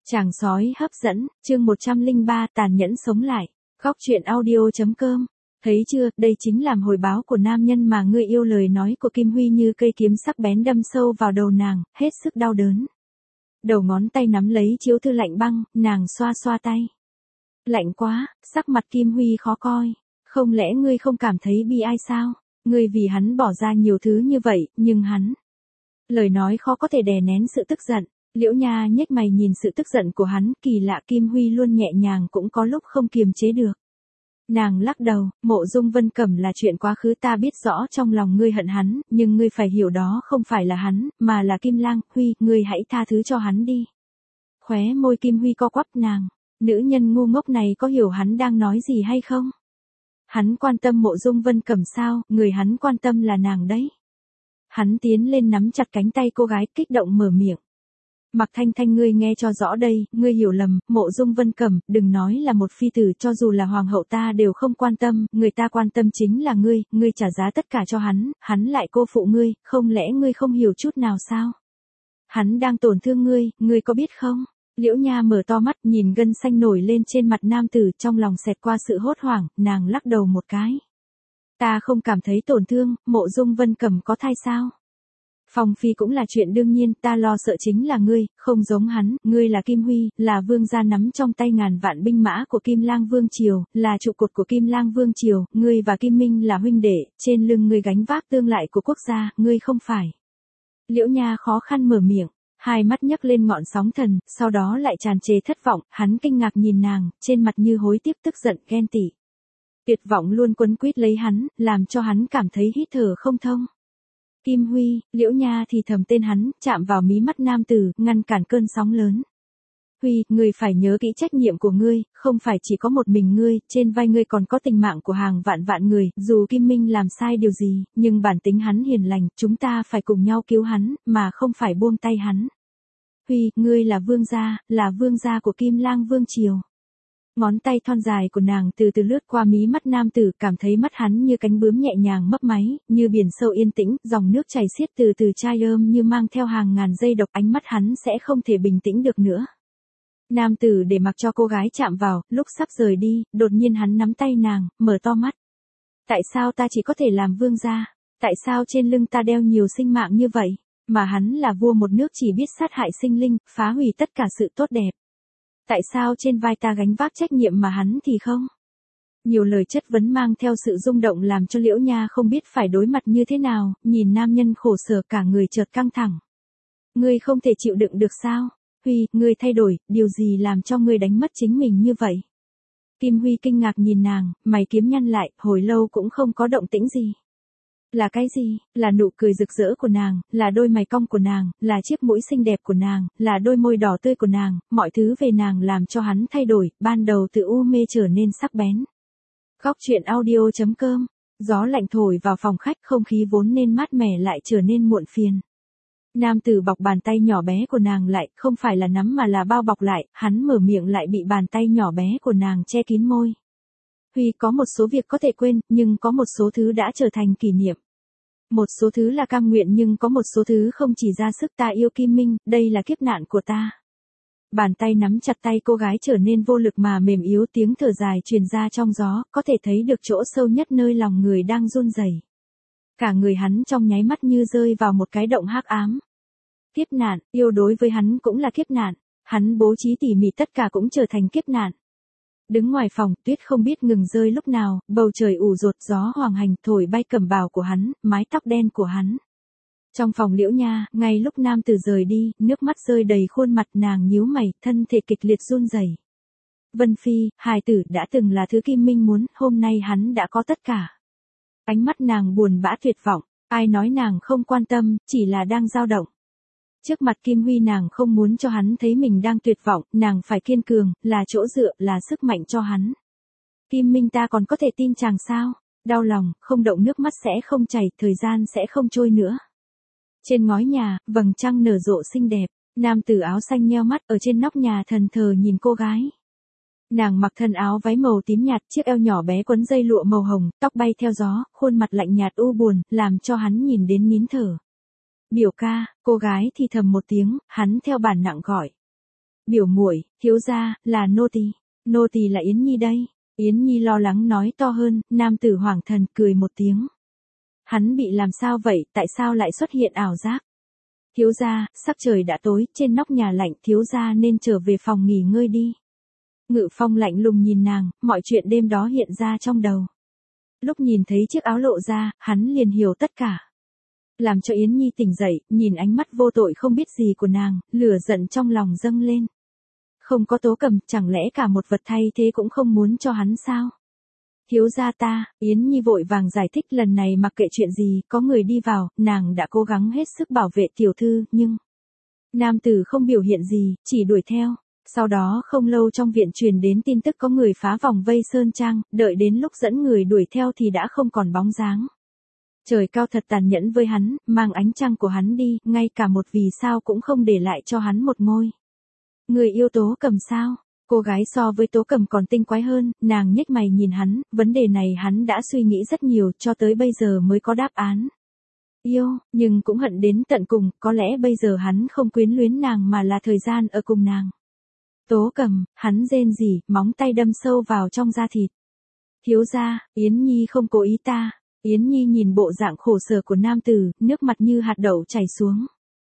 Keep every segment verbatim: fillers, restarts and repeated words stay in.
Chàng sói hấp dẫn, chương một trăm lẻ ba tàn nhẫn sống lại. Góc truyện audio.com. Thấy chưa, đây chính làm hồi báo của nam nhân mà ngươi yêu. Lời nói của Kim Huy như cây kiếm sắc bén đâm sâu vào đầu nàng, hết sức đau đớn. Đầu ngón tay nắm lấy chiếu thư lạnh băng, nàng xoa xoa tay. Lạnh quá, sắc mặt Kim Huy khó coi. Không lẽ ngươi không cảm thấy bi ai sao? Ngươi vì hắn bỏ ra nhiều thứ như vậy, nhưng hắn... Lời nói khó có thể đè nén sự tức giận. Liễu Nha nhếch mày nhìn sự tức giận của hắn, kỳ lạ Kim Huy luôn nhẹ nhàng cũng có lúc không kiềm chế được. Nàng lắc đầu, Mộ Dung Vân Cẩm là chuyện quá khứ, ta biết rõ trong lòng ngươi hận hắn, nhưng ngươi phải hiểu đó không phải là hắn, mà là Kim Lang. Huy, ngươi hãy tha thứ cho hắn đi. Khóe môi Kim Huy co quắp. Nàng, nữ nhân ngu ngốc này có hiểu hắn đang nói gì hay không? Hắn quan tâm Mộ Dung Vân Cẩm sao? Người hắn quan tâm là nàng đấy. Hắn tiến lên nắm chặt cánh tay cô gái, kích động mở miệng. Mạc Thanh Thanh, ngươi nghe cho rõ đây, ngươi hiểu lầm, Mộ Dung Vân Cẩm, đừng nói là một phi tử, cho dù là hoàng hậu ta đều không quan tâm, người ta quan tâm chính là ngươi, ngươi trả giá tất cả cho hắn, hắn lại cô phụ ngươi, không lẽ ngươi không hiểu chút nào sao? Hắn đang tổn thương ngươi, ngươi có biết không? Liễu Nha mở to mắt, nhìn gân xanh nổi lên trên mặt nam tử, trong lòng xẹt qua sự hốt hoảng, nàng lắc đầu một cái. Ta không cảm thấy tổn thương, Mộ Dung Vân Cẩm có thai sao? Phong phi cũng là chuyện đương nhiên, ta lo sợ chính là ngươi, không giống hắn, ngươi là Kim Huy, là vương gia nắm trong tay ngàn vạn binh mã của Kim Lang Vương Triều, là trụ cột của Kim Lang Vương Triều, ngươi và Kim Minh là huynh đệ, trên lưng ngươi gánh vác tương lai của quốc gia, ngươi không phải. Liễu Nha khó khăn mở miệng, hai mắt nhấc lên ngọn sóng thần, sau đó lại tràn trề thất vọng, hắn kinh ngạc nhìn nàng, trên mặt như hối tiếc tức giận ghen tị. Tuyệt vọng luôn quấn quýt lấy hắn, làm cho hắn cảm thấy hít thở không thông. Kim Huy, Liễu Nha thì thầm tên hắn, chạm vào mí mắt nam tử, ngăn cản cơn sóng lớn. Huy, ngươi phải nhớ kỹ trách nhiệm của ngươi, không phải chỉ có một mình ngươi, trên vai ngươi còn có tình mạng của hàng vạn vạn người, dù Kim Minh làm sai điều gì, nhưng bản tính hắn hiền lành, chúng ta phải cùng nhau cứu hắn, mà không phải buông tay hắn. Huy, ngươi là vương gia, là vương gia của Kim Lang Vương Triều. Ngón tay thon dài của nàng từ từ lướt qua mí mắt nam tử, cảm thấy mắt hắn như cánh bướm nhẹ nhàng mấp máy, như biển sâu yên tĩnh, dòng nước chảy xiết từ từ chai ơm như mang theo hàng ngàn dây độc, ánh mắt hắn sẽ không thể bình tĩnh được nữa. Nam tử để mặc cho cô gái chạm vào, lúc sắp rời đi, đột nhiên hắn nắm tay nàng, mở to mắt. Tại sao ta chỉ có thể làm vương gia? Tại sao trên lưng ta đeo nhiều sinh mạng như vậy? Mà hắn là vua một nước chỉ biết sát hại sinh linh, phá hủy tất cả sự tốt đẹp. Tại sao trên vai ta gánh vác trách nhiệm mà hắn thì không? Nhiều lời chất vấn mang theo sự rung động làm cho Liễu Nha không biết phải đối mặt như thế nào, nhìn nam nhân khổ sở cả người chợt căng thẳng. Ngươi không thể chịu đựng được sao? Huy, ngươi thay đổi, điều gì làm cho ngươi đánh mất chính mình như vậy? Kim Huy kinh ngạc nhìn nàng, mày kiếm nhăn lại, hồi lâu cũng không có động tĩnh gì. Là cái gì? Là nụ cười rực rỡ của nàng, là đôi mày cong của nàng, là chiếc mũi xinh đẹp của nàng, là đôi môi đỏ tươi của nàng, mọi thứ về nàng làm cho hắn thay đổi, ban đầu từ u mê trở nên sắc bén. Góc truyện audio.com. Gió lạnh thổi vào phòng khách, không khí vốn nên mát mẻ lại trở nên muộn phiền. Nam tử bọc bàn tay nhỏ bé của nàng lại, không phải là nắm mà là bao bọc lại, hắn mở miệng lại bị bàn tay nhỏ bé của nàng che kín môi. Huy, có một số việc có thể quên, nhưng có một số thứ đã trở thành kỷ niệm. Một số thứ là cam nguyện nhưng có một số thứ không chỉ ra sức. Ta yêu Kim Minh, đây là kiếp nạn của ta. Bàn tay nắm chặt tay cô gái trở nên vô lực mà mềm yếu, tiếng thở dài truyền ra trong gió, có thể thấy được chỗ sâu nhất nơi lòng người đang run rẩy. Cả người hắn trong nháy mắt như rơi vào một cái động hắc ám. Kiếp nạn, yêu đối với hắn cũng là kiếp nạn, hắn bố trí tỉ mỉ tất cả cũng trở thành kiếp nạn. Đứng ngoài phòng, tuyết không biết ngừng rơi lúc nào, bầu trời ủ rột, gió hoàng hành thổi bay cẩm bào của hắn, mái tóc đen của hắn. Trong phòng Liễu Nha, ngay lúc nam tử rời đi, nước mắt rơi đầy khuôn mặt, nàng nhíu mày, thân thể kịch liệt run rẩy. Vân Phi, hài tử đã từng là thứ Kim Minh muốn, hôm nay hắn đã có tất cả. Ánh mắt nàng buồn bã tuyệt vọng, ai nói nàng không quan tâm, chỉ là đang dao động. Trước mặt Kim Huy nàng không muốn cho hắn thấy mình đang tuyệt vọng, nàng phải kiên cường, là chỗ dựa, là sức mạnh cho hắn. Kim Minh, ta còn có thể tin chàng sao? Đau lòng, không động nước mắt sẽ không chảy, thời gian sẽ không trôi nữa. Trên ngói nhà, vầng trăng nở rộ xinh đẹp, nam tử áo xanh nheo mắt ở trên nóc nhà thần thờ nhìn cô gái. Nàng mặc thân áo váy màu tím nhạt, chiếc eo nhỏ bé quấn dây lụa màu hồng, tóc bay theo gió, khuôn mặt lạnh nhạt u buồn, làm cho hắn nhìn đến nín thở. Biểu ca, cô gái thì thầm một tiếng, hắn theo bản nặng gọi. Biểu muội, thiếu gia, là nô tỳ. Nô tỳ là Yến Nhi đây. Yến Nhi lo lắng nói to hơn, nam tử Hoàng Thần cười một tiếng. Hắn bị làm sao vậy, tại sao lại xuất hiện ảo giác? Thiếu gia, sắc trời đã tối, trên nóc nhà lạnh, thiếu gia nên trở về phòng nghỉ ngơi đi. Ngự Phong lạnh lùng nhìn nàng, mọi chuyện đêm đó hiện ra trong đầu. Lúc nhìn thấy chiếc áo lộ ra, hắn liền hiểu tất cả. Làm cho Yến Nhi tỉnh dậy, nhìn ánh mắt vô tội không biết gì của nàng, lửa giận trong lòng dâng lên. Không có Tố Cầm, chẳng lẽ cả một vật thay thế cũng không muốn cho hắn sao? Thiếu gia ta, Yến Nhi vội vàng giải thích lần này mặc kệ chuyện gì, có người đi vào, nàng đã cố gắng hết sức bảo vệ tiểu thư, nhưng... Nam tử không biểu hiện gì, chỉ đuổi theo. Sau đó không lâu trong viện truyền đến tin tức có người phá vòng vây Sơn Trang, đợi đến lúc dẫn người đuổi theo thì đã không còn bóng dáng. Trời cao thật tàn nhẫn với hắn, mang ánh trăng của hắn đi, ngay cả một vì sao cũng không để lại cho hắn một ngôi. Người yêu Tố Cầm sao? Cô gái so với Tố Cầm còn tinh quái hơn, nàng nhếch mày nhìn hắn, vấn đề này hắn đã suy nghĩ rất nhiều, cho tới bây giờ mới có đáp án. Yêu, nhưng cũng hận đến tận cùng, có lẽ bây giờ hắn không quyến luyến nàng mà là thời gian ở cùng nàng. Tố Cầm, hắn rên rỉ, móng tay đâm sâu vào trong da thịt. Thiếu gia, Yến Nhi không cố ý ta. Yến Nhi nhìn bộ dạng khổ sở của nam tử, nước mặt như hạt đậu chảy xuống.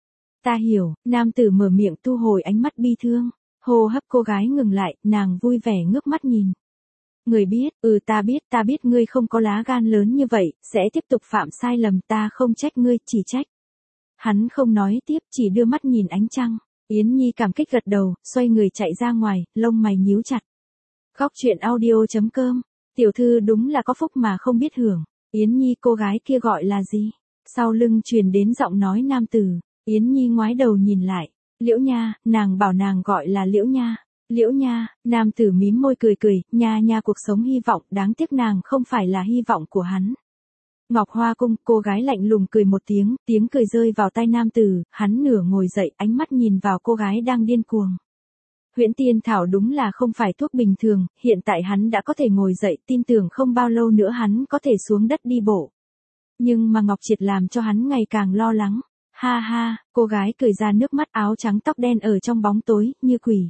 Ta hiểu, nam tử mở miệng thu hồi ánh mắt bi thương. Hô hấp cô gái ngừng lại, nàng vui vẻ ngước mắt nhìn. Người biết, ừ ta biết, ta biết ngươi không có lá gan lớn như vậy, sẽ tiếp tục phạm sai lầm, ta không trách ngươi, chỉ trách. Hắn không nói tiếp, chỉ đưa mắt nhìn ánh trăng. Yến Nhi cảm kích gật đầu, xoay người chạy ra ngoài, lông mày nhíu chặt. Góc truyện audio chấm com, tiểu thư đúng là có phúc mà không biết hưởng. Yến Nhi cô gái kia gọi là gì? Sau lưng truyền đến giọng nói nam tử. Yến Nhi ngoái đầu nhìn lại. Liễu Nha, nàng bảo nàng gọi là Liễu Nha. Liễu Nha, nam tử mím môi cười cười, nha nha cuộc sống hy vọng, đáng tiếc nàng không phải là hy vọng của hắn. Ngọc Hoa Cung, cô gái lạnh lùng cười một tiếng, tiếng cười rơi vào tai nam tử, hắn nửa ngồi dậy, ánh mắt nhìn vào cô gái đang điên cuồng. Huyễn Tiên Thảo đúng là không phải thuốc bình thường, hiện tại hắn đã có thể ngồi dậy, tin tưởng không bao lâu nữa hắn có thể xuống đất đi bộ. Nhưng mà Ngọc Triệt làm cho hắn ngày càng lo lắng. Ha ha, cô gái cười ra nước mắt, áo trắng tóc đen ở trong bóng tối, như quỷ.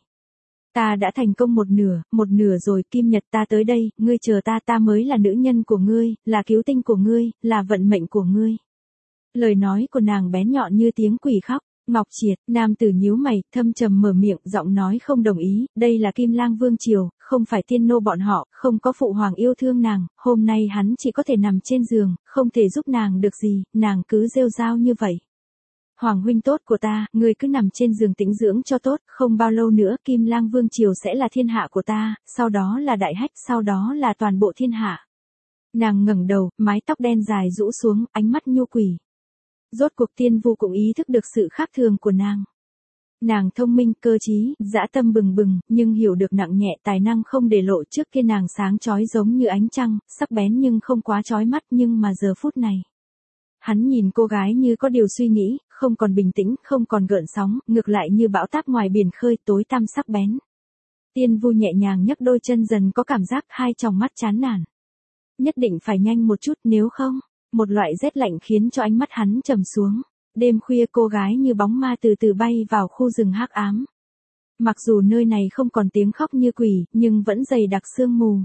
Ta đã thành công một nửa, một nửa rồi, Kim Nhật ta tới đây, ngươi chờ ta, ta mới là nữ nhân của ngươi, là cứu tinh của ngươi, là vận mệnh của ngươi. Lời nói của nàng bén nhọn như tiếng quỷ khóc. Ngọc Triệt, nam tử nhíu mày, thâm trầm mở miệng, giọng nói không đồng ý, đây là Kim Lang Vương Triều, không phải tiên nô bọn họ, không có phụ hoàng yêu thương nàng, hôm nay hắn chỉ có thể nằm trên giường, không thể giúp nàng được gì, nàng cứ rêu rao như vậy. Hoàng huynh tốt của ta, ngươi cứ nằm trên giường tĩnh dưỡng cho tốt, không bao lâu nữa Kim Lang Vương Triều sẽ là thiên hạ của ta, sau đó là đại hách, sau đó là toàn bộ thiên hạ. Nàng ngẩng đầu, mái tóc đen dài rũ xuống, ánh mắt nhu quỷ. Rốt cuộc Tiên Vu cũng ý thức được sự khác thường của nàng. Nàng thông minh, cơ trí, dã tâm bừng bừng, nhưng hiểu được nặng nhẹ, tài năng không để lộ, trước kia nàng sáng chói giống như ánh trăng, sắc bén nhưng không quá chói mắt, nhưng mà giờ phút này. Hắn nhìn cô gái như có điều suy nghĩ, không còn bình tĩnh, không còn gợn sóng, ngược lại như bão táp ngoài biển khơi, tối tăm sắc bén. Tiên Vu nhẹ nhàng nhấc đôi chân, dần có cảm giác hai tròng mắt chán nản. Nhất định phải nhanh một chút, nếu không, một loại rét lạnh khiến cho ánh mắt hắn trầm xuống. Đêm khuya cô gái như bóng ma từ từ bay vào khu rừng hắc ám. Mặc dù nơi này không còn tiếng khóc như quỷ, nhưng vẫn dày đặc sương mù.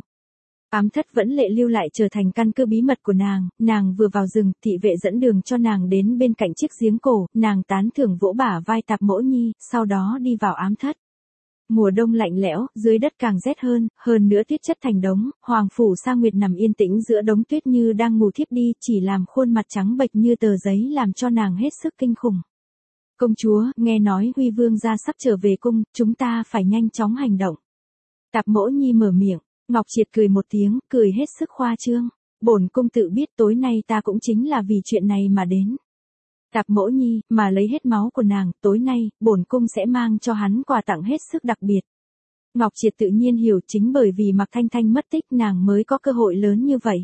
Ám thất vẫn lệ lưu lại trở thành căn cứ bí mật của nàng, nàng vừa vào rừng, thị vệ dẫn đường cho nàng đến bên cạnh chiếc giếng cổ, nàng tán thưởng vỗ bả vai Tạp Mỗ Nhi, sau đó đi vào ám thất. Mùa đông lạnh lẽo, dưới đất càng rét hơn, hơn nữa tuyết chất thành đống, Hoàng phủ Sa Nguyệt nằm yên tĩnh giữa đống tuyết như đang ngủ thiếp đi, chỉ làm khuôn mặt trắng bệch như tờ giấy làm cho nàng hết sức kinh khủng. Công chúa, nghe nói Huy Vương gia sắp trở về cung, chúng ta phải nhanh chóng hành động. Tạp Mỗ Nhi mở miệng, Ngọc Triệt cười một tiếng, cười hết sức khoa trương. Bổn cung tự biết tối nay ta cũng chính là vì chuyện này mà đến. Tạp Mỗ Nhi, mà lấy hết máu của nàng, tối nay, bổn cung sẽ mang cho hắn quà tặng hết sức đặc biệt. Ngọc Triệt tự nhiên hiểu, chính bởi vì Mạc Thanh Thanh mất tích nàng mới có cơ hội lớn như vậy.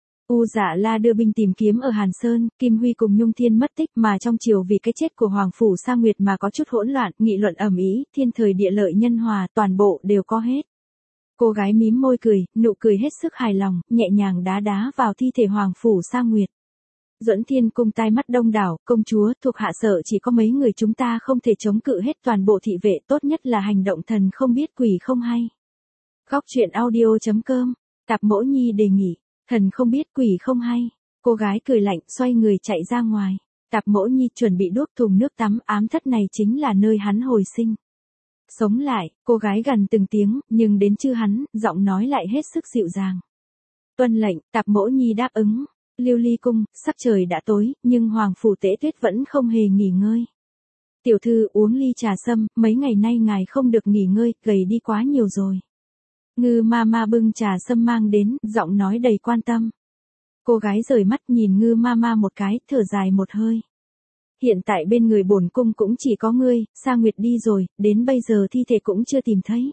U Dạ La đưa binh tìm kiếm ở Hàn Sơn, Kim Huy cùng Nhung Thiên mất tích, mà trong triều vì cái chết của Hoàng phủ Sa Nguyệt mà có chút hỗn loạn, nghị luận ầm ĩ, thiên thời địa lợi nhân hòa, toàn bộ đều có hết. Cô gái mím môi cười, nụ cười hết sức hài lòng, nhẹ nhàng đá đá vào thi thể Hoàng phủ Sa Nguyệt. Duẫn Thiên Cung tai mắt đông đảo, công chúa, thuộc hạ sợ chỉ có mấy người chúng ta không thể chống cự hết toàn bộ thị vệ, tốt nhất là hành động thần không biết quỷ không hay. Góc truyện audio.com, Tạp Mỗ Nhi đề nghị, thần không biết quỷ không hay. Cô gái cười lạnh, xoay người chạy ra ngoài. Tạp Mỗ Nhi chuẩn bị đuốc thùng nước tắm, ám thất này chính là nơi hắn hồi sinh. Sống lại, cô gái gần từng tiếng, nhưng đến chư hắn, giọng nói lại hết sức dịu dàng. Tuân lệnh, Tạp Mỗ Nhi đáp ứng. Lưu Ly cung, sắc trời đã tối, nhưng Hoàng phủ Tế Tuyết vẫn không hề nghỉ ngơi. Tiểu thư uống ly trà sâm, mấy ngày nay ngài không được nghỉ ngơi, gầy đi quá nhiều rồi. Ngư ma ma bưng trà sâm mang đến, giọng nói đầy quan tâm. Cô gái rời mắt nhìn ngư ma ma một cái, thở dài một hơi. Hiện tại bên người bổn cung cũng chỉ có ngươi, Sa Nguyệt đi rồi, đến bây giờ thi thể cũng chưa tìm thấy.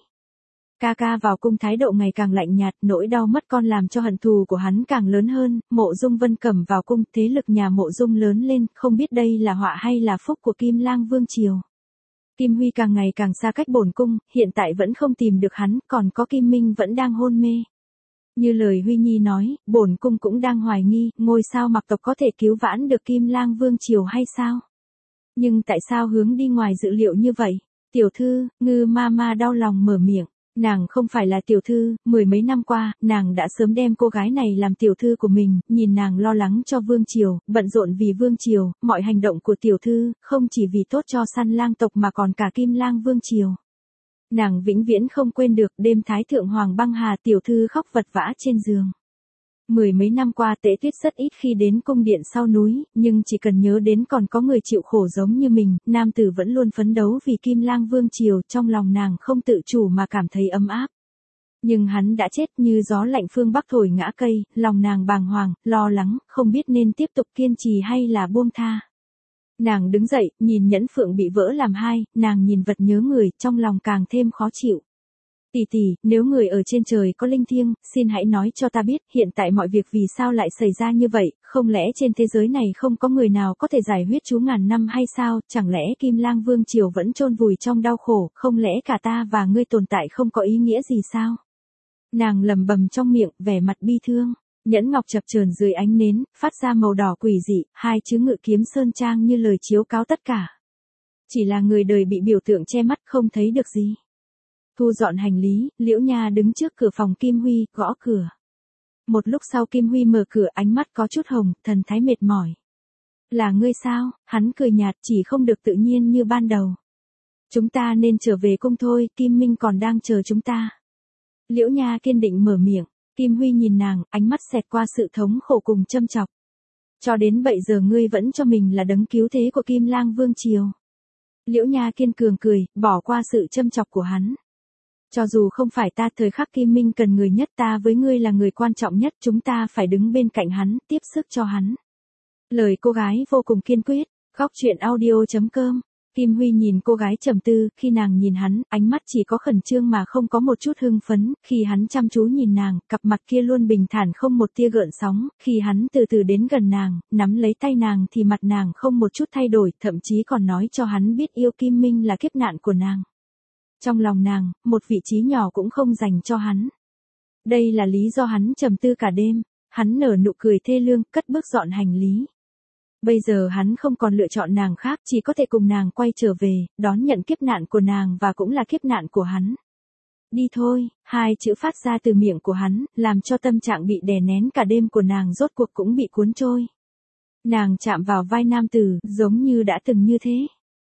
Ca ca vào cung thái độ ngày càng lạnh nhạt, nỗi đau mất con làm cho hận thù của hắn càng lớn hơn. Mộ Dung Vân Cẩm vào cung, thế lực nhà Mộ Dung lớn lên, không biết đây là họa hay là phúc của Kim Lang vương triều. Kim Huy càng ngày càng xa cách bổn cung, hiện tại vẫn không tìm được hắn, còn có Kim Minh vẫn đang hôn mê. Như lời Huy Nhi nói, bổn cung cũng đang hoài nghi, ngôi sao Mặc tộc có thể cứu vãn được Kim Lang vương triều hay sao? Nhưng tại sao hướng đi ngoài dự liệu như vậy? Tiểu thư, Ngư ma ma đau lòng mở miệng. Nàng không phải là tiểu thư, mười mấy năm qua, nàng đã sớm đem cô gái này làm tiểu thư của mình, nhìn nàng lo lắng cho vương triều, bận rộn vì vương triều, mọi hành động của tiểu thư, không chỉ vì tốt cho Săn Lang tộc mà còn cả Kim Lang vương triều. Nàng vĩnh viễn không quên được đêm Thái Thượng Hoàng băng hà tiểu thư khóc vật vã trên giường. Mười mấy năm qua Tế Tuyết rất ít khi đến cung điện sau núi, nhưng chỉ cần nhớ đến còn có người chịu khổ giống như mình, nam tử vẫn luôn phấn đấu vì Kim Lang vương triều, trong lòng nàng không tự chủ mà cảm thấy ấm áp. Nhưng hắn đã chết như gió lạnh phương Bắc thổi ngã cây, lòng nàng bàng hoàng, lo lắng, không biết nên tiếp tục kiên trì hay là buông tha. Nàng đứng dậy, nhìn nhẫn phượng bị vỡ làm hai, nàng nhìn vật nhớ người, trong lòng càng thêm khó chịu. Tỷ tỷ, nếu người ở trên trời có linh thiêng, xin hãy nói cho ta biết, hiện tại mọi việc vì sao lại xảy ra như vậy, không lẽ trên thế giới này không có người nào có thể giải huyết chú ngàn năm hay sao, chẳng lẽ Kim Lang vương triều vẫn chôn vùi trong đau khổ, không lẽ cả ta và ngươi tồn tại không có ý nghĩa gì sao? Nàng lầm bầm trong miệng, vẻ mặt bi thương, nhẫn ngọc chập chờn dưới ánh nến, phát ra màu đỏ quỷ dị, hai chữ Ngự Kiếm Sơn Trang như lời chiếu cáo tất cả. Chỉ là người đời bị biểu tượng che mắt không thấy được gì. Thu dọn hành lý, Liễu Nha đứng trước cửa phòng Kim Huy, gõ cửa. Một lúc sau Kim Huy mở cửa, ánh mắt có chút hồng, thần thái mệt mỏi. Là ngươi sao? Hắn cười nhạt, chỉ không được tự nhiên như ban đầu. Chúng ta nên trở về cung thôi, Kim Minh còn đang chờ chúng ta. Liễu Nha kiên định mở miệng, Kim Huy nhìn nàng, ánh mắt xẹt qua sự thống khổ cùng châm chọc. Cho đến bây giờ ngươi vẫn cho mình là đấng cứu thế của Kim Lang vương triều. Liễu Nha kiên cường cười, bỏ qua sự châm chọc của hắn. Cho dù không phải ta, thời khắc Kim Minh cần người nhất, ta với ngươi là người quan trọng nhất, chúng ta phải đứng bên cạnh hắn, tiếp sức cho hắn. Lời cô gái vô cùng kiên quyết. Góc truyện audio.com, Kim Huy nhìn cô gái trầm tư, khi nàng nhìn hắn, ánh mắt chỉ có khẩn trương mà không có một chút hưng phấn, khi hắn chăm chú nhìn nàng, cặp mặt kia luôn bình thản không một tia gợn sóng, khi hắn từ từ đến gần nàng, nắm lấy tay nàng thì mặt nàng không một chút thay đổi, thậm chí còn nói cho hắn biết yêu Kim Minh là kiếp nạn của nàng. Trong lòng nàng, một vị trí nhỏ cũng không dành cho hắn. Đây là lý do hắn trầm tư cả đêm, hắn nở nụ cười thê lương, cất bước dọn hành lý. Bây giờ hắn không còn lựa chọn nàng khác, chỉ có thể cùng nàng quay trở về, đón nhận kiếp nạn của nàng và cũng là kiếp nạn của hắn. Đi thôi, hai chữ phát ra từ miệng của hắn, làm cho tâm trạng bị đè nén cả đêm của nàng rốt cuộc cũng bị cuốn trôi. Nàng chạm vào vai nam tử, giống như đã từng như thế.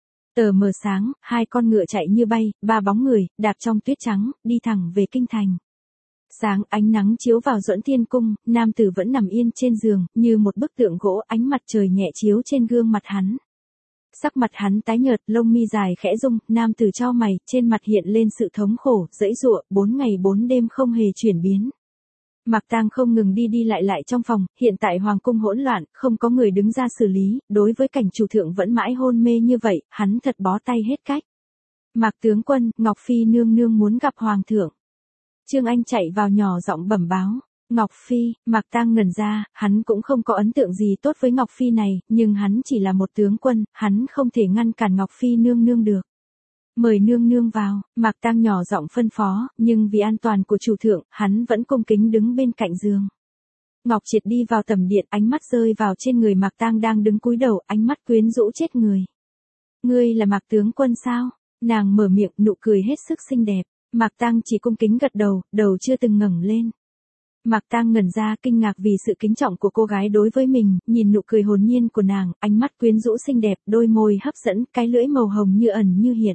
Tờ mờ sáng, hai con ngựa chạy như bay, ba bóng người, đạp trong tuyết trắng, đi thẳng về kinh thành. Sáng ánh nắng chiếu vào Duẫn Thiên Cung, nam tử vẫn nằm yên trên giường, như một bức tượng gỗ, ánh mặt trời nhẹ chiếu trên gương mặt hắn. Sắc mặt hắn tái nhợt, lông mi dài khẽ rung, nam tử chau mày, trên mặt hiện lên sự thống khổ, giãy giụa, bốn ngày bốn đêm không hề chuyển biến. Mạc Tang không ngừng đi đi lại lại trong phòng, hiện tại hoàng cung hỗn loạn, không có người đứng ra xử lý, đối với cảnh chủ thượng vẫn mãi hôn mê như vậy, hắn thật bó tay hết cách. Mạc tướng quân, Ngọc Phi nương nương muốn gặp hoàng thượng. Trương Anh chạy vào nhỏ giọng bẩm báo. Ngọc Phi, Mạc Tang ngẩn ra, hắn cũng không có ấn tượng gì tốt với Ngọc Phi này, nhưng hắn chỉ là một tướng quân, hắn không thể ngăn cản Ngọc Phi nương nương được. Mời nương nương vào, Mạc Tang nhỏ giọng phân phó, nhưng vì an toàn của chủ thượng, hắn vẫn cung kính đứng bên cạnh giường. Ngọc Triệt đi vào tầm điện, ánh mắt rơi vào trên người Mạc Tang đang đứng cúi đầu, ánh mắt quyến rũ chết người. Ngươi là Mạc tướng quân sao? Nàng mở miệng, nụ cười hết sức xinh đẹp. Mạc Tang chỉ cung kính gật đầu, đầu chưa từng ngẩng lên. Mạc Tang ngẩn ra kinh ngạc vì sự kính trọng của cô gái đối với mình, nhìn nụ cười hồn nhiên của nàng, ánh mắt quyến rũ xinh đẹp, đôi môi hấp dẫn, cái lưỡi màu hồng như ẩn như hiện.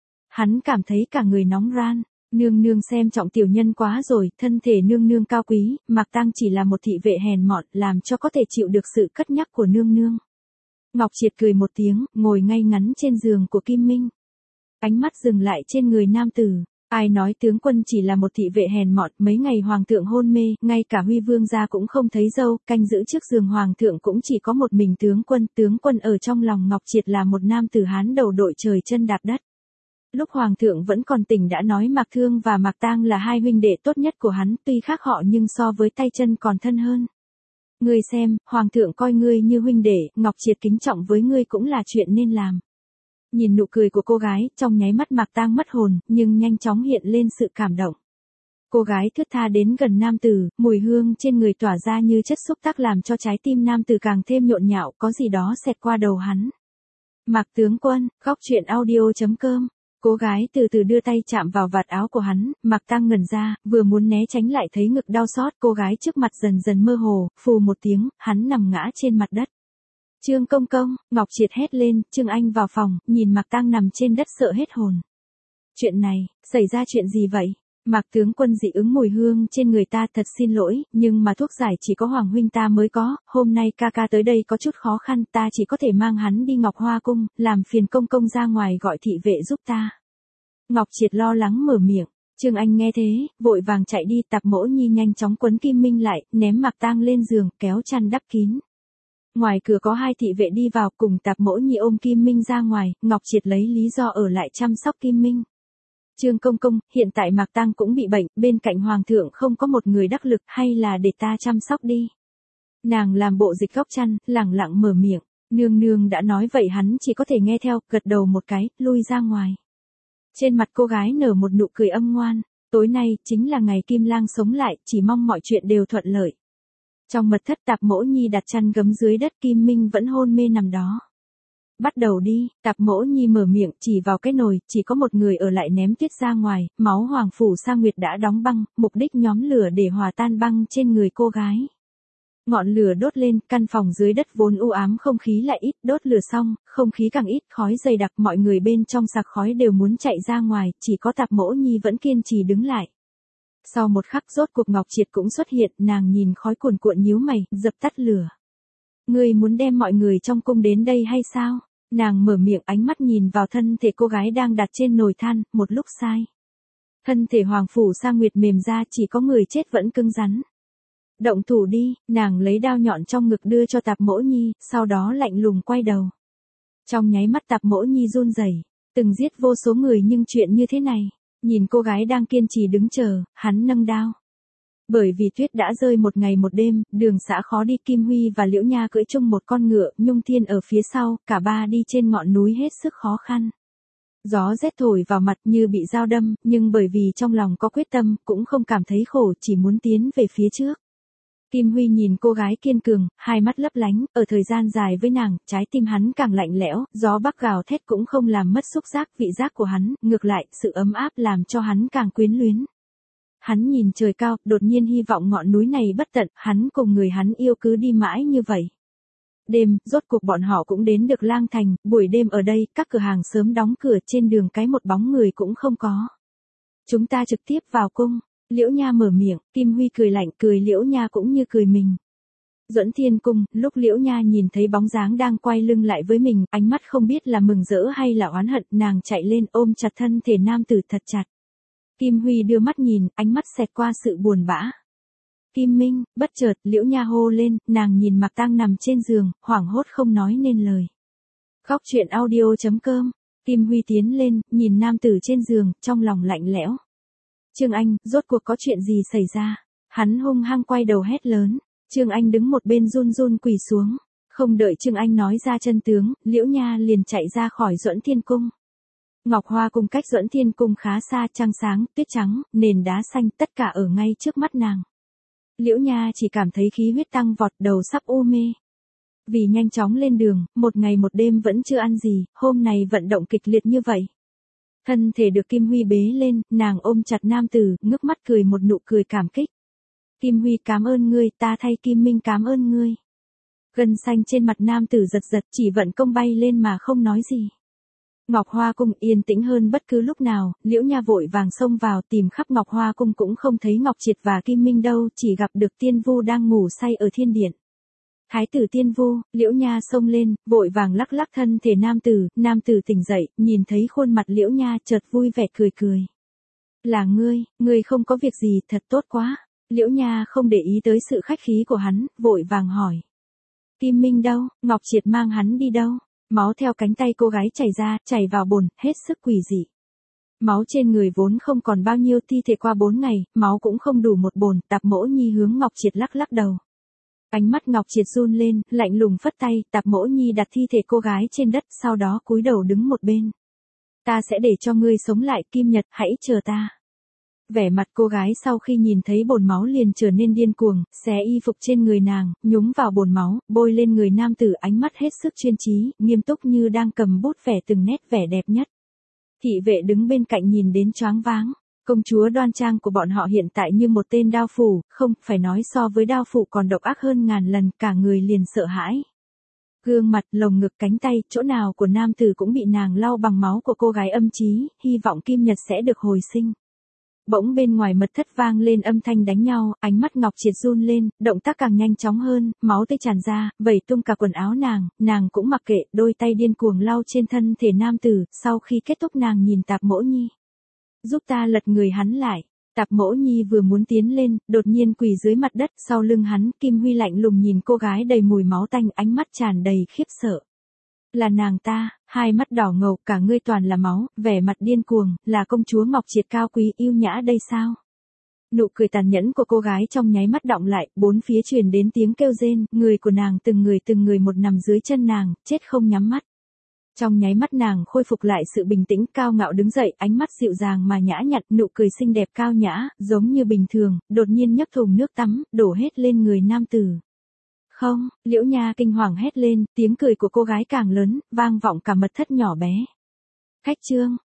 Hắn cảm thấy cả người nóng ran. Nương nương xem trọng tiểu nhân quá rồi, thân thể nương nương cao quý, Mạc Tang chỉ là một thị vệ hèn mọn, làm cho có thể chịu được sự cất nhắc của nương nương. Ngọc Triệt cười một tiếng, ngồi ngay ngắn trên giường của Kim Minh. Ánh mắt dừng lại trên người nam tử. Ai nói tướng quân chỉ là một thị vệ hèn mọn, mấy ngày hoàng thượng hôn mê, ngay cả Huy vương gia cũng không thấy dâu, canh giữ trước giường hoàng thượng cũng chỉ có một mình tướng quân, tướng quân ở trong lòng Ngọc Triệt là một nam tử Hán đầu đội trời chân đạp đất. Lúc hoàng thượng vẫn còn tỉnh đã nói Mạc Thương và Mạc Tang là hai huynh đệ tốt nhất của hắn, tuy khác họ nhưng so với tay chân còn thân hơn. Ngươi xem, hoàng thượng coi ngươi như huynh đệ, Ngọc Triệt kính trọng với ngươi cũng là chuyện nên làm. Nhìn nụ cười của cô gái, trong nháy mắt Mạc Tang mất hồn, nhưng nhanh chóng hiện lên sự cảm động. Cô gái thướt tha đến gần nam tử, mùi hương trên người tỏa ra như chất xúc tác làm cho trái tim nam tử càng thêm nhộn nhạo, có gì đó xẹt qua đầu hắn. Mạc tướng quân, góc truyện audio chấm com. Cô gái từ từ đưa tay chạm vào vạt áo của hắn, Mạc Tang ngẩn ra, vừa muốn né tránh lại thấy ngực đau xót, cô gái trước mặt dần dần mơ hồ, phù một tiếng, hắn nằm ngã trên mặt đất. Trương công công, Ngọc Triệt hét lên, Trương Anh vào phòng, nhìn Mạc Tang nằm trên đất sợ hết hồn. Chuyện này, xảy ra chuyện gì vậy? Mạc tướng quân dị ứng mùi hương trên người ta, thật xin lỗi, nhưng mà thuốc giải chỉ có Hoàng huynh ta mới có, hôm nay ca ca tới đây có chút khó khăn, ta chỉ có thể mang hắn đi Ngọc Hoa cung, làm phiền công công ra ngoài gọi thị vệ giúp ta. Ngọc Triệt lo lắng mở miệng, Trương Anh nghe thế, vội vàng chạy đi, Tạp Mỗ Nhi nhanh chóng quấn Kim Minh lại, ném Mạc Tang lên giường, kéo chăn đắp kín. Ngoài cửa có hai thị vệ đi vào, cùng Tạp Mỗ Nhi ôm Kim Minh ra ngoài, Ngọc Triệt lấy lý do ở lại chăm sóc Kim Minh. Trương công công, hiện tại Mạc Tang cũng bị bệnh, bên cạnh hoàng thượng không có một người đắc lực, hay là để ta chăm sóc đi. Nàng làm bộ dịch góc chăn, lẳng lặng mở miệng, nương nương đã nói vậy hắn chỉ có thể nghe theo, gật đầu một cái, lui ra ngoài. Trên mặt cô gái nở một nụ cười âm ngoan, tối nay chính là ngày Kim Lang sống lại, chỉ mong mọi chuyện đều thuận lợi. Trong mật thất, Tạp Mỗ Nhi đặt chăn gấm dưới đất, Kim Minh vẫn hôn mê nằm đó. Bắt đầu đi, Tạp Mỗ Nhi mở miệng, chỉ vào cái nồi, chỉ có một người ở lại ném tuyết ra ngoài, máu hoàng phủ sa nguyệt đã đóng băng, mục đích nhóm lửa để hòa tan băng trên người cô gái. Ngọn lửa đốt lên, căn phòng dưới đất vốn u ám không khí lại ít, đốt lửa xong, không khí càng ít, khói dày đặc, mọi người bên trong sặc khói đều muốn chạy ra ngoài, chỉ có Tạp Mỗ Nhi vẫn kiên trì đứng lại. Sau một khắc rốt cuộc Ngọc Triệt cũng xuất hiện, nàng nhìn khói cuồn cuộn nhíu mày, dập tắt lửa. Ngươi muốn đem mọi người trong cung đến đây hay sao? Nàng mở miệng, ánh mắt nhìn vào thân thể cô gái đang đặt trên nồi than, một lúc sai. Thân thể hoàng phủ sa nguyệt mềm ra, chỉ có người chết vẫn cứng rắn. Động thủ đi, nàng lấy đao nhọn trong ngực đưa cho Tạp Mỗ Nhi, sau đó lạnh lùng quay đầu. Trong nháy mắt Tạp Mỗ Nhi run rẩy, từng giết vô số người nhưng chuyện như thế này, nhìn cô gái đang kiên trì đứng chờ, hắn nâng đao. Bởi vì tuyết đã rơi một ngày một đêm, đường xã khó đi, Kim Huy và Liễu Nha cưỡi chung một con ngựa, Nhung Thiên ở phía sau, cả ba đi trên ngọn núi hết sức khó khăn. Gió rét thổi vào mặt như bị dao đâm, nhưng bởi vì trong lòng có quyết tâm, cũng không cảm thấy khổ, chỉ muốn tiến về phía trước. Kim Huy nhìn cô gái kiên cường, hai mắt lấp lánh, ở thời gian dài với nàng, trái tim hắn càng lạnh lẽo, gió bắc gào thét cũng không làm mất xúc giác, vị giác của hắn, ngược lại, sự ấm áp làm cho hắn càng quyến luyến. Hắn nhìn trời cao, đột nhiên hy vọng ngọn núi này bất tận, hắn cùng người hắn yêu cứ đi mãi như vậy. Đêm, rốt cuộc bọn họ cũng đến được Lang Thành, buổi đêm ở đây, các cửa hàng sớm đóng cửa, trên đường cái một bóng người cũng không có. Chúng ta trực tiếp vào cung. Liễu Nha mở miệng, Kim Huy cười lạnh, cười Liễu Nha cũng như cười mình. Duẫn Thiên cung, lúc Liễu Nha nhìn thấy bóng dáng đang quay lưng lại với mình, ánh mắt không biết là mừng rỡ hay là oán hận, nàng chạy lên ôm chặt thân thể nam tử thật chặt. Kim Huy đưa mắt nhìn, ánh mắt xẹt qua sự buồn bã. Kim Minh, bất chợt, Liễu Nha hô lên, nàng nhìn Mạc Tang nằm trên giường, hoảng hốt không nói nên lời. Góc truyện audio chấm com, Kim Huy tiến lên, nhìn nam tử trên giường, trong lòng lạnh lẽo. Trương Anh, rốt cuộc có chuyện gì xảy ra? Hắn hung hăng quay đầu hét lớn. Trương Anh đứng một bên run run quỳ xuống. Không đợi Trương Anh nói ra chân tướng, Liễu Nha liền chạy ra khỏi Duẫn Thiên cung. Ngọc Hoa cung cách Duẫn Thiên cung khá xa, trăng sáng, tuyết trắng, nền đá xanh, tất cả ở ngay trước mắt nàng. Liễu Nha chỉ cảm thấy khí huyết tăng vọt, đầu sắp u mê. Vì nhanh chóng lên đường, một ngày một đêm vẫn chưa ăn gì, hôm nay vận động kịch liệt như vậy. Thân thể được Kim Huy bế lên, nàng ôm chặt nam tử, ngước mắt cười một nụ cười cảm kích. Kim Huy cảm ơn ngươi, ta thay Kim Minh cảm ơn ngươi. Gân xanh trên mặt nam tử giật giật, chỉ vận công bay lên mà không nói gì. Ngọc Hoa Cung yên tĩnh hơn bất cứ lúc nào, Liễu Nha vội vàng xông vào tìm khắp Ngọc Hoa Cung cũng không thấy Ngọc Triệt và Kim Minh đâu, chỉ gặp được Tiên Vu đang ngủ say ở thiên điện. Thái tử Tiên Vu, Liễu Nha xông lên, vội vàng lắc lắc thân thể nam tử, nam tử tỉnh dậy, nhìn thấy khuôn mặt Liễu Nha chợt vui vẻ cười cười. Là ngươi, ngươi không có việc gì, thật tốt quá. Liễu Nha không để ý tới sự khách khí của hắn, vội vàng hỏi. Kim Minh đâu, Ngọc Triệt mang hắn đi đâu? Máu theo cánh tay cô gái chảy ra, chảy vào bồn, hết sức quỷ dị. Máu trên người vốn không còn bao nhiêu, thi thể qua bốn ngày, máu cũng không đủ một bồn, Tạp Mỗ Nhi hướng Ngọc Triệt lắc lắc đầu. Ánh mắt Ngọc Triệt run lên, lạnh lùng phất tay, Tạp Mỗ Nhi đặt thi thể cô gái trên đất, sau đó cúi đầu đứng một bên. Ta sẽ để cho ngươi sống lại, Kim Nhật, hãy chờ ta. Vẻ mặt cô gái sau khi nhìn thấy bồn máu liền trở nên điên cuồng, xé y phục trên người nàng, nhúng vào bồn máu, bôi lên người nam tử, ánh mắt hết sức chuyên trí, nghiêm túc như đang cầm bút vẽ từng nét vẻ đẹp nhất. Thị vệ đứng bên cạnh nhìn đến choáng váng. Công chúa đoan trang của bọn họ hiện tại như một tên đao phủ, không, phải nói so với đao phủ còn độc ác hơn ngàn lần, cả người liền sợ hãi. Gương mặt, lồng ngực, cánh tay, chỗ nào của nam tử cũng bị nàng lau bằng máu của cô gái âm chí, hy vọng Kim Nhật sẽ được hồi sinh. Bỗng bên ngoài mật thất vang lên âm thanh đánh nhau, ánh mắt Ngọc Triệt run lên, động tác càng nhanh chóng hơn, máu tươi tràn ra, vẩy tung cả quần áo nàng, nàng cũng mặc kệ, đôi tay điên cuồng lau trên thân thể nam tử, sau khi kết thúc nàng nhìn Tạp Mỗ Nhi. Giúp ta lật người hắn lại. Tạp Mỗ Nhi vừa muốn tiến lên, đột nhiên quỳ dưới mặt đất, sau lưng hắn, Kim Huy lạnh lùng nhìn cô gái đầy mùi máu tanh, ánh mắt tràn đầy khiếp sợ. Là nàng ta, hai mắt đỏ ngầu, cả ngươi toàn là máu, vẻ mặt điên cuồng, là công chúa Ngọc Triệt cao quý yêu nhã đây sao? Nụ cười tàn nhẫn của cô gái trong nháy mắt đọng lại, bốn phía truyền đến tiếng kêu rên, người của nàng từng người từng người một nằm dưới chân nàng, chết không nhắm mắt. Trong nháy mắt nàng khôi phục lại sự bình tĩnh, cao ngạo đứng dậy, ánh mắt dịu dàng mà nhã nhặn, nụ cười xinh đẹp cao nhã, giống như bình thường, đột nhiên nhấc thùng nước tắm, đổ hết lên người nam tử. Không, Liễu Nha kinh hoàng hét lên, tiếng cười của cô gái càng lớn, vang vọng cả mật thất nhỏ bé. Khách trương,